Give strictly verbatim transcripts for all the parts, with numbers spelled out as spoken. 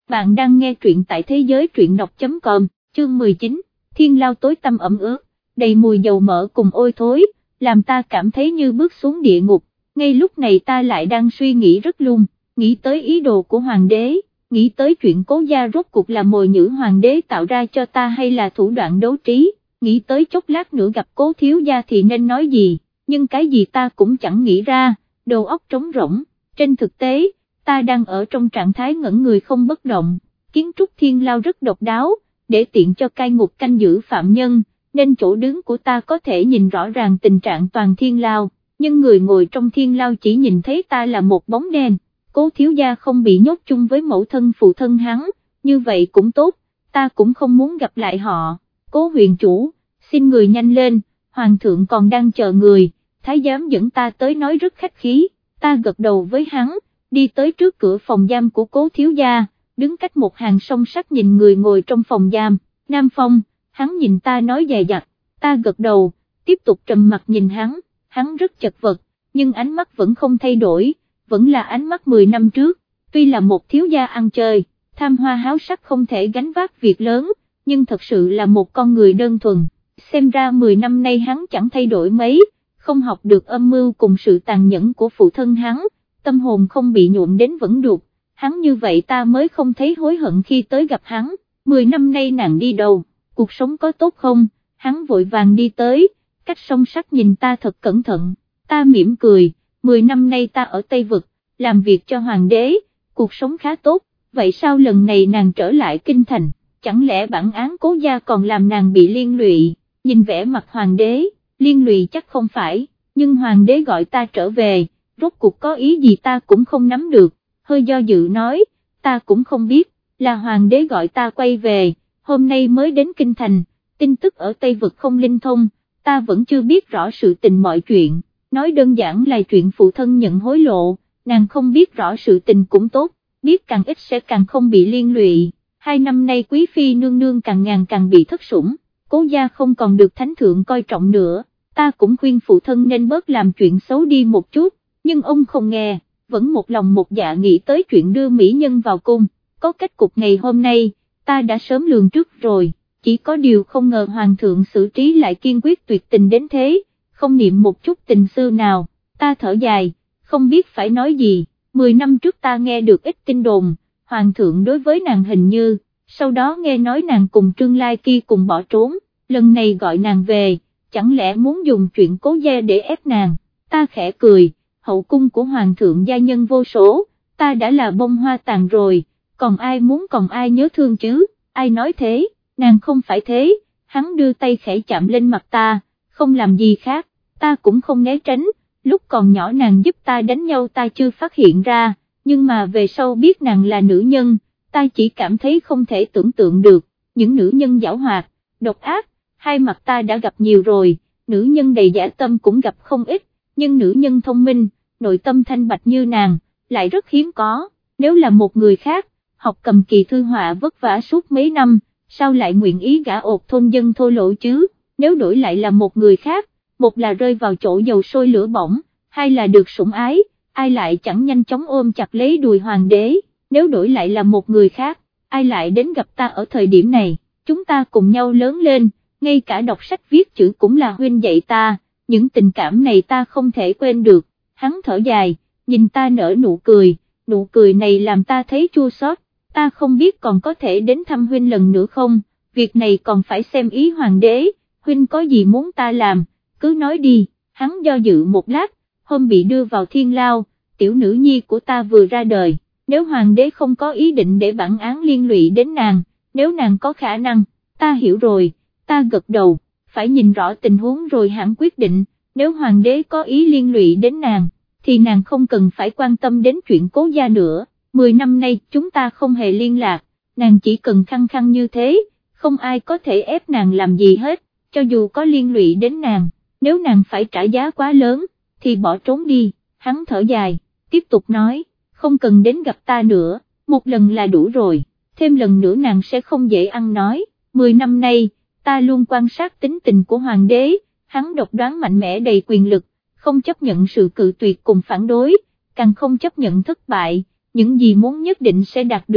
bạn đang nghe truyện tại thế giới truyện đọc chấm com, chương mười chín, thiên lao tối tăm ẩm ướt, đầy mùi dầu mỡ cùng ôi thối, làm ta cảm thấy như bước xuống địa ngục, ngay lúc này ta lại đang suy nghĩ rất lung, nghĩ tới ý đồ của hoàng đế, nghĩ tới chuyện Cố gia rốt cuộc là mồi nhử hoàng đế tạo ra cho ta hay là thủ đoạn đấu trí, nghĩ tới chốc lát nữa gặp Cố thiếu gia thì nên nói gì, nhưng cái gì ta cũng chẳng nghĩ ra, đầu óc trống rỗng, trên thực tế, ta đang ở trong trạng thái ngẩn người không bất động, kiến trúc thiên lao rất độc đáo, để tiện cho cai ngục canh giữ phạm nhân, nên chỗ đứng của ta có thể nhìn rõ ràng tình trạng toàn thiên lao, nhưng người ngồi trong thiên lao chỉ nhìn thấy ta là một bóng đen. Cố thiếu gia không bị nhốt chung với mẫu thân phụ thân hắn, như vậy cũng tốt, ta cũng không muốn gặp lại họ. Cố huyện chủ, xin người nhanh lên, hoàng thượng còn đang chờ người, thái giám dẫn ta tới nói rất khách khí, ta gật đầu với hắn, đi tới trước cửa phòng giam của Cố thiếu gia, đứng cách một hàng song sắt nhìn người ngồi trong phòng giam. Nam Phong, hắn nhìn ta nói dè dặt, ta gật đầu, tiếp tục trầm mặt nhìn hắn, hắn rất chật vật, nhưng ánh mắt vẫn không thay đổi, vẫn là ánh mắt mười năm trước, tuy là một thiếu gia ăn chơi, tham hoa háo sắc không thể gánh vác việc lớn, nhưng thật sự là một con người đơn thuần, xem ra mười năm nay hắn chẳng thay đổi mấy, không học được âm mưu cùng sự tàn nhẫn của phụ thân hắn, tâm hồn không bị nhuộm đến vẫn đục, hắn như vậy ta mới không thấy hối hận khi tới gặp hắn, mười năm nay nàng đi đâu, cuộc sống có tốt không, hắn vội vàng đi tới, cách song sắt nhìn ta thật cẩn thận, ta mỉm cười, mười năm nay ta ở Tây Vực, làm việc cho hoàng đế, cuộc sống khá tốt, vậy sao lần này nàng trở lại kinh thành, chẳng lẽ bản án Cố gia còn làm nàng bị liên lụy, nhìn vẻ mặt hoàng đế, liên lụy chắc không phải, nhưng hoàng đế gọi ta trở về, rốt cuộc có ý gì ta cũng không nắm được, hơi do dự nói, ta cũng không biết, là hoàng đế gọi ta quay về, hôm nay mới đến kinh thành, tin tức ở Tây Vực không linh thông, ta vẫn chưa biết rõ sự tình mọi chuyện, nói đơn giản là chuyện phụ thân nhận hối lộ, nàng không biết rõ sự tình cũng tốt, biết càng ít sẽ càng không bị liên lụy, hai năm nay quý phi nương nương càng ngàn càng bị thất sủng, Cố gia không còn được thánh thượng coi trọng nữa, ta cũng khuyên phụ thân nên bớt làm chuyện xấu đi một chút, nhưng ông không nghe, vẫn một lòng một dạ nghĩ tới chuyện đưa mỹ nhân vào cung, có kết cục ngày hôm nay, ta đã sớm lường trước rồi, chỉ có điều không ngờ hoàng thượng xử trí lại kiên quyết tuyệt tình đến thế, không niệm một chút tình xưa nào, ta thở dài, không biết phải nói gì, mười năm trước ta nghe được ít tin đồn, hoàng thượng đối với nàng hình như, sau đó nghe nói nàng cùng Trương Lai kia cùng bỏ trốn, lần này gọi nàng về, chẳng lẽ muốn dùng chuyện Cố gia để ép nàng, ta khẽ cười, hậu cung của hoàng thượng gia nhân vô số, ta đã là bông hoa tàn rồi, còn ai muốn còn ai nhớ thương chứ, ai nói thế, nàng không phải thế, hắn đưa tay khẽ chạm lên mặt ta, không làm gì khác, ta cũng không né tránh, lúc còn nhỏ nàng giúp ta đánh nhau ta chưa phát hiện ra, nhưng mà về sau biết nàng là nữ nhân, ta chỉ cảm thấy không thể tưởng tượng được, những nữ nhân giảo hoạt, độc ác, hai mặt ta đã gặp nhiều rồi, nữ nhân đầy dã tâm cũng gặp không ít, nhưng nữ nhân thông minh, nội tâm thanh bạch như nàng, lại rất hiếm có, nếu là một người khác, học cầm kỳ thư họa vất vả suốt mấy năm, sao lại nguyện ý gả ột thôn dân thô lỗ chứ, nếu đổi lại là một người khác, một là rơi vào chỗ dầu sôi lửa bỏng, hai là được sủng ái, ai lại chẳng nhanh chóng ôm chặt lấy đùi hoàng đế, nếu đổi lại là một người khác, ai lại đến gặp ta ở thời điểm này, chúng ta cùng nhau lớn lên, ngay cả đọc sách viết chữ cũng là huynh dạy ta, những tình cảm này ta không thể quên được, hắn thở dài, nhìn ta nở nụ cười, nụ cười này làm ta thấy chua xót, ta không biết còn có thể đến thăm huynh lần nữa không, việc này còn phải xem ý hoàng đế, huynh có gì muốn ta làm, cứ nói đi, hắn do dự một lát, hôm bị đưa vào thiên lao, tiểu nữ nhi của ta vừa ra đời, nếu hoàng đế không có ý định để bản án liên lụy đến nàng, nếu nàng có khả năng, ta hiểu rồi, ta gật đầu, phải nhìn rõ tình huống rồi hẳn quyết định, nếu hoàng đế có ý liên lụy đến nàng, thì nàng không cần phải quan tâm đến chuyện Cố gia nữa, mười năm nay chúng ta không hề liên lạc, nàng chỉ cần khăng khăng như thế, không ai có thể ép nàng làm gì hết, cho dù có liên lụy đến nàng, nếu nàng phải trả giá quá lớn, thì bỏ trốn đi, hắn thở dài, tiếp tục nói, không cần đến gặp ta nữa, một lần là đủ rồi, thêm lần nữa nàng sẽ không dễ ăn nói, mười năm nay, ta luôn quan sát tính tình của hoàng đế, hắn độc đoán mạnh mẽ đầy quyền lực, không chấp nhận sự cự tuyệt cùng phản đối, càng không chấp nhận thất bại, những gì muốn nhất định sẽ đạt được,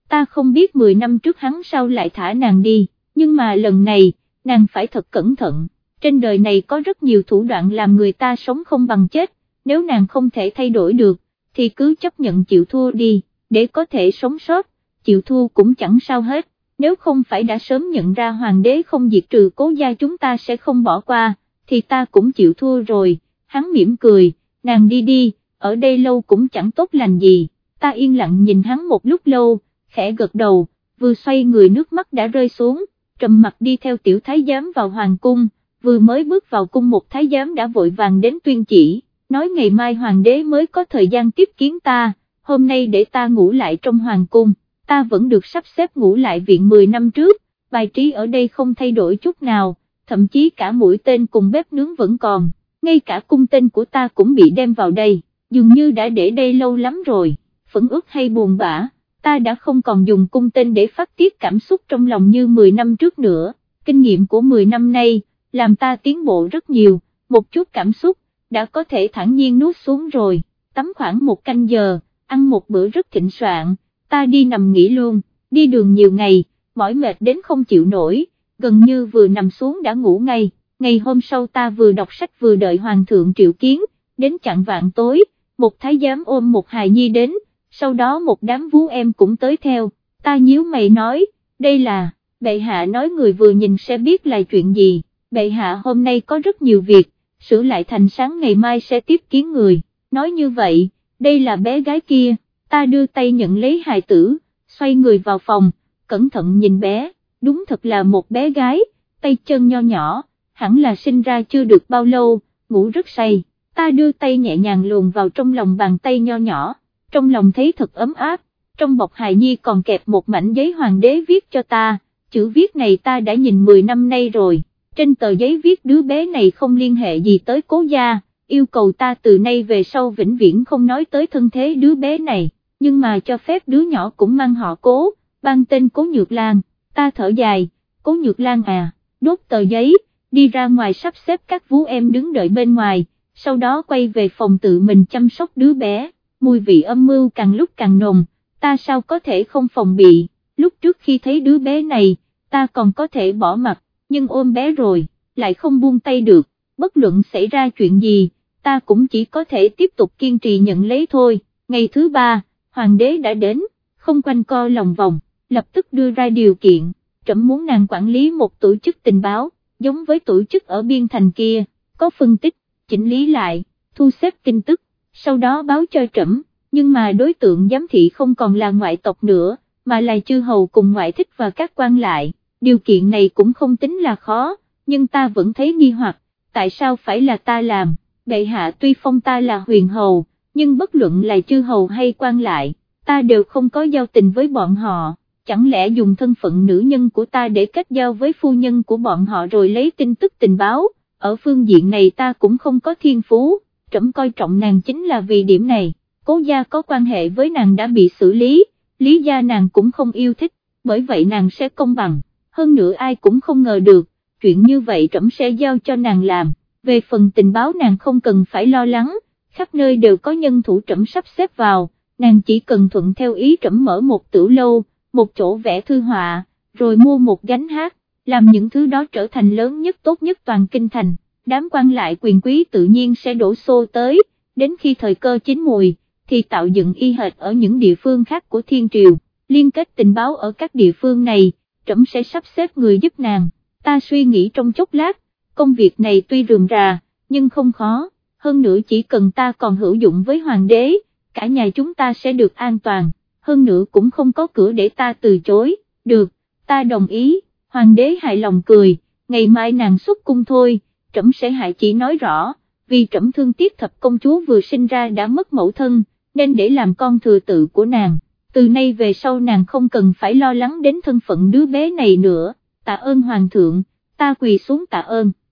ta không biết mười năm trước hắn sao lại thả nàng đi, nhưng mà lần này, nàng phải thật cẩn thận, trên đời này có rất nhiều thủ đoạn làm người ta sống không bằng chết, nếu nàng không thể thay đổi được, thì cứ chấp nhận chịu thua đi, để có thể sống sót, chịu thua cũng chẳng sao hết, nếu không phải đã sớm nhận ra hoàng đế không diệt trừ Cố gia chúng ta sẽ không bỏ qua, thì ta cũng chịu thua rồi, hắn mỉm cười, nàng đi đi, ở đây lâu cũng chẳng tốt lành gì, ta yên lặng nhìn hắn một lúc lâu, khẽ gật đầu, vừa xoay người nước mắt đã rơi xuống, trầm mặt đi theo tiểu thái giám vào hoàng cung, vừa mới bước vào cung một thái giám đã vội vàng đến tuyên chỉ, nói ngày mai hoàng đế mới có thời gian tiếp kiến ta, hôm nay để ta ngủ lại trong hoàng cung, ta vẫn được sắp xếp ngủ lại viện mười năm trước, bài trí ở đây không thay đổi chút nào, thậm chí cả mũi tên cùng bếp nướng vẫn còn, ngay cả cung tên của ta cũng bị đem vào đây, dường như đã để đây lâu lắm rồi, phẫn uất hay buồn bã, ta đã không còn dùng cung tên để phát tiết cảm xúc trong lòng như mười năm trước nữa, kinh nghiệm của mười năm nay, làm ta tiến bộ rất nhiều, một chút cảm xúc, đã có thể thản nhiên nuốt xuống rồi, tắm khoảng một canh giờ, ăn một bữa rất thịnh soạn, ta đi nằm nghỉ luôn, đi đường nhiều ngày, mỏi mệt đến không chịu nổi, gần như vừa nằm xuống đã ngủ ngay, ngày hôm sau ta vừa đọc sách vừa đợi hoàng thượng triệu kiến, đến chạng vạng tối, một thái giám ôm một hài nhi đến, sau đó một đám vú em cũng tới theo, ta nhíu mày nói, đây là, bệ hạ nói người vừa nhìn sẽ biết là chuyện gì, bệ hạ hôm nay có rất nhiều việc, sửa lại thành sáng ngày mai sẽ tiếp kiến người, nói như vậy, đây là bé gái kia, ta đưa tay nhận lấy hài tử, xoay người vào phòng, cẩn thận nhìn bé, đúng thật là một bé gái, tay chân nho nhỏ, hẳn là sinh ra chưa được bao lâu, ngủ rất say, ta đưa tay nhẹ nhàng luồn vào trong lòng bàn tay nho nhỏ, trong lòng thấy thật ấm áp, trong bọc hài nhi còn kẹp một mảnh giấy hoàng đế viết cho ta, chữ viết này ta đã nhìn mười năm nay rồi, trên tờ giấy viết đứa bé này không liên hệ gì tới Cố gia, yêu cầu ta từ nay về sau vĩnh viễn không nói tới thân thế đứa bé này, nhưng mà cho phép đứa nhỏ cũng mang họ Cố, ban tên Cố Nhược Lan, ta thở dài, Cố Nhược Lan à, đốt tờ giấy, đi ra ngoài sắp xếp các vú em đứng đợi bên ngoài, sau đó quay về phòng tự mình chăm sóc đứa bé, mùi vị âm mưu càng lúc càng nồng, ta sao có thể không phòng bị, lúc trước khi thấy đứa bé này, ta còn có thể bỏ mặt, nhưng ôm bé rồi, lại không buông tay được, bất luận xảy ra chuyện gì, ta cũng chỉ có thể tiếp tục kiên trì nhận lấy thôi, ngày thứ ba, hoàng đế đã đến, không quanh co lòng vòng, lập tức đưa ra điều kiện, trẫm muốn nàng quản lý một tổ chức tình báo, giống với tổ chức ở biên thành kia, có phân tích, chỉnh lý lại, thu xếp tin tức, sau đó báo cho trẫm, nhưng mà đối tượng giám thị không còn là ngoại tộc nữa, mà là chư hầu cùng ngoại thích và các quan lại, điều kiện này cũng không tính là khó, nhưng ta vẫn thấy nghi hoặc, tại sao phải là ta làm, bệ hạ tuy phong ta là huyền hầu, nhưng bất luận là chư hầu hay quan lại, ta đều không có giao tình với bọn họ, chẳng lẽ dùng thân phận nữ nhân của ta để kết giao với phu nhân của bọn họ rồi lấy tin tức tình báo, ở phương diện này ta cũng không có thiên phú, trẫm coi trọng nàng chính là vì điểm này, Cố gia có quan hệ với nàng đã bị xử lý, Lý gia nàng cũng không yêu thích, bởi vậy nàng sẽ công bằng, hơn nữa ai cũng không ngờ được, chuyện như vậy trẫm sẽ giao cho nàng làm, về phần tình báo nàng không cần phải lo lắng, khắp nơi đều có nhân thủ trẫm sắp xếp vào, nàng chỉ cần thuận theo ý trẫm mở một tửu lâu, một chỗ vẽ thư họa, rồi mua một gánh hát, làm những thứ đó trở thành lớn nhất tốt nhất toàn kinh thành, đám quan lại quyền quý tự nhiên sẽ đổ xô tới, đến khi thời cơ chín mùi, thì tạo dựng y hệt ở những địa phương khác của thiên triều, liên kết tình báo ở các địa phương này, trẫm sẽ sắp xếp người giúp nàng, ta suy nghĩ trong chốc lát, công việc này tuy rườm rà, nhưng không khó, hơn nữa chỉ cần ta còn hữu dụng với hoàng đế, cả nhà chúng ta sẽ được an toàn, hơn nữa cũng không có cửa để ta từ chối, được, ta đồng ý, hoàng đế hài lòng cười, ngày mai nàng xuất cung thôi, trẫm sẽ hại chỉ nói rõ, vì trẫm thương tiếc thập công chúa vừa sinh ra đã mất mẫu thân, nên để làm con thừa tự của nàng, từ nay về sau nàng không cần phải lo lắng đến thân phận đứa bé này nữa, tạ ơn hoàng thượng, ta quỳ xuống tạ ơn.